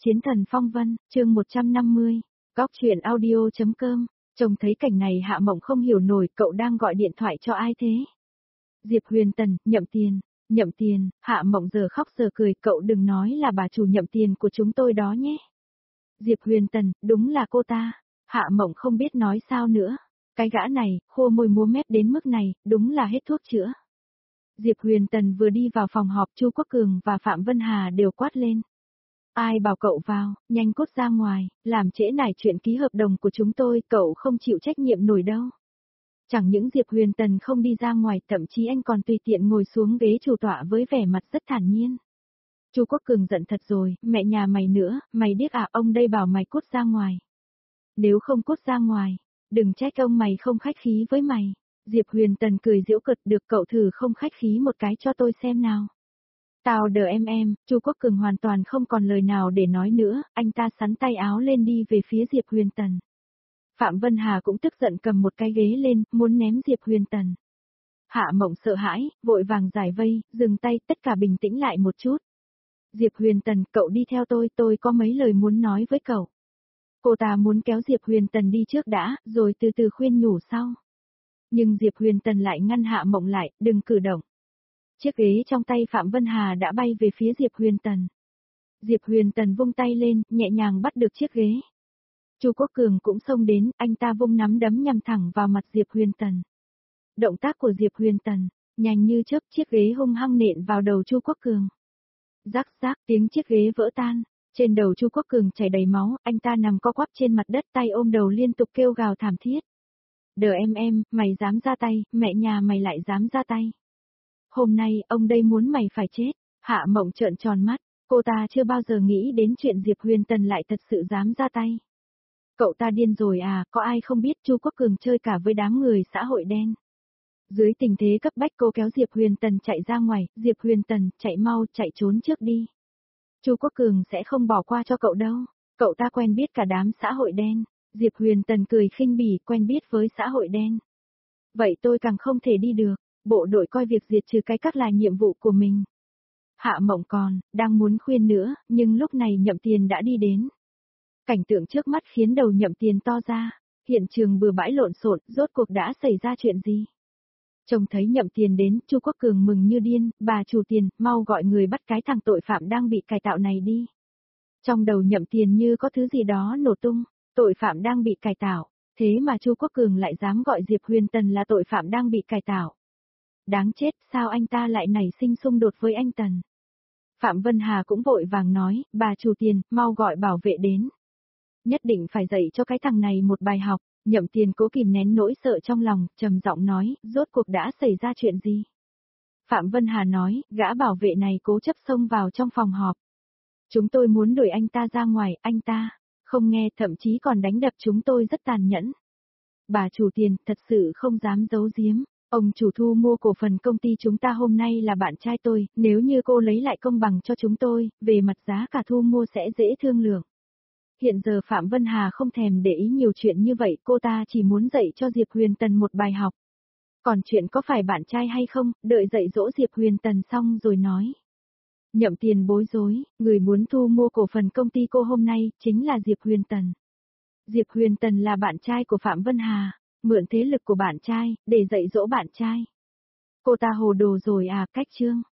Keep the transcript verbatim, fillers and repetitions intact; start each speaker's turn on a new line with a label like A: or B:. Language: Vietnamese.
A: Chiến thần phong vân, chương một trăm năm mươi, góc truyện audio.com, trông thấy cảnh này Hạ Mộng không hiểu nổi cậu đang gọi điện thoại cho ai thế. Diệp Huyền Tần, Nhậm Tiền, Nhậm Tiền, Hạ Mộng giờ khóc giờ cười, cậu đừng nói là bà chủ Nhậm Tiền của chúng tôi đó nhé. Diệp Huyền Tần, đúng là cô ta. Hạ Mộng không biết nói sao nữa. Cái gã này, khô môi múa mép đến mức này, đúng là hết thuốc chữa. Diệp Huyền Tần vừa đi vào phòng họp, Chu Quốc Cường và Phạm Vân Hà đều quát lên. Ai bảo cậu vào, nhanh cút ra ngoài, làm trễ nải chuyện ký hợp đồng của chúng tôi, cậu không chịu trách nhiệm nổi đâu. Chẳng những Diệp Huyền Tần không đi ra ngoài, thậm chí anh còn tùy tiện ngồi xuống ghế chủ tọa với vẻ mặt rất thản nhiên. Chu Quốc Cường giận thật rồi, mẹ nhà mày nữa, mày điếc à, ông đây bảo mày cút ra ngoài. Nếu không cút ra ngoài, đừng trách ông mày không khách khí với mày. Diệp Huyền Tần cười giễu cợt, được cậu thử không khách khí một cái cho tôi xem nào. Tao đờ em em, Chu Quốc Cường hoàn toàn không còn lời nào để nói nữa, anh ta xắn tay áo lên đi về phía Diệp Huyền Tần. Phạm Vân Hà cũng tức giận cầm một cái ghế lên, muốn ném Diệp Huyền Tần. Hạ Mộng sợ hãi, vội vàng giải vây, dừng tay, tất cả bình tĩnh lại một chút. Diệp Huyền Tần, cậu đi theo tôi, tôi có mấy lời muốn nói với cậu. Cô ta muốn kéo Diệp Huyền Tần đi trước đã, rồi từ từ khuyên nhủ sau. Nhưng Diệp Huyền Tần lại ngăn Hạ Mộng lại, đừng cử động. Chiếc ghế trong tay Phạm Vân Hà đã bay về phía Diệp Huyền Tần. Diệp Huyền Tần vung tay lên, nhẹ nhàng bắt được chiếc ghế. Chu Quốc Cường cũng xông đến, anh ta vung nắm đấm nhằm thẳng vào mặt Diệp Huyền Tần. Động tác của Diệp Huyền Tần, nhanh như chớp, chiếc ghế hung hăng nện vào đầu Chu Quốc Cường. Rắc rắc, tiếng chiếc ghế vỡ tan, trên đầu Chu Quốc Cường chảy đầy máu, anh ta nằm co quắp trên mặt đất, tay ôm đầu liên tục kêu gào thảm thiết. Đờ em em, mày dám ra tay, mẹ nhà mày lại dám ra tay. Hôm nay, ông đây muốn mày phải chết. Hạ Mộng trợn tròn mắt, cô ta chưa bao giờ nghĩ đến chuyện Diệp Huyền Tần lại thật sự dám ra tay. Cậu ta điên rồi à, có ai không biết Chu Quốc Cường chơi cả với đám người xã hội đen. Dưới tình thế cấp bách cô kéo Diệp Huyền Tần chạy ra ngoài, Diệp Huyền Tần, chạy mau, chạy trốn trước đi. Chu Quốc Cường sẽ không bỏ qua cho cậu đâu, cậu ta quen biết cả đám xã hội đen. Diệp Huyền Tần cười khinh bỉ, quen biết với xã hội đen. Vậy tôi càng không thể đi được. Bộ đội coi việc diệt trừ cái các là nhiệm vụ của mình. Hạ Mộng còn, đang muốn khuyên nữa, nhưng lúc này Nhậm Tiền đã đi đến. Cảnh tượng trước mắt khiến đầu Nhậm Tiền to ra, hiện trường bừa bãi lộn xộn, rốt cuộc đã xảy ra chuyện gì? Trông thấy Nhậm Tiền đến, Chu Quốc Cường mừng như điên, bà chủ Tiền, mau gọi người bắt cái thằng tội phạm đang bị cải tạo này đi. Trong đầu Nhậm Tiền như có thứ gì đó nổ tung, tội phạm đang bị cải tạo, thế mà Chu Quốc Cường lại dám gọi Diệp Huyền Tần là tội phạm đang bị cải tạo. Đáng chết, sao anh ta lại nảy sinh xung đột với anh Tần? Phạm Vân Hà cũng vội vàng nói, bà chủ Tiền, mau gọi bảo vệ đến. Nhất định phải dạy cho cái thằng này một bài học. Nhậm Tiền cố kìm nén nỗi sợ trong lòng, trầm giọng nói, rốt cuộc đã xảy ra chuyện gì? Phạm Vân Hà nói, gã bảo vệ này cố chấp xông vào trong phòng họp. Chúng tôi muốn đuổi anh ta ra ngoài, anh ta không nghe, thậm chí còn đánh đập chúng tôi rất tàn nhẫn. Bà chủ Tiền, thật sự không dám giấu giếm. Ông chủ thu mua cổ phần công ty chúng ta hôm nay là bạn trai tôi, nếu như cô lấy lại công bằng cho chúng tôi, về mặt giá cả thu mua sẽ dễ thương lượng. Hiện giờ Phạm Vân Hà không thèm để ý nhiều chuyện như vậy, cô ta chỉ muốn dạy cho Diệp Huyền Tần một bài học. Còn chuyện có phải bạn trai hay không, đợi dạy dỗ Diệp Huyền Tần xong rồi nói. Nhậm Tiền bối rối, người muốn thu mua cổ phần công ty cô hôm nay, chính là Diệp Huyền Tần. Diệp Huyền Tần là bạn trai của Phạm Vân Hà. Mượn thế lực của bạn trai, để dạy dỗ bạn trai. Cô ta hồ đồ rồi à, cách chương.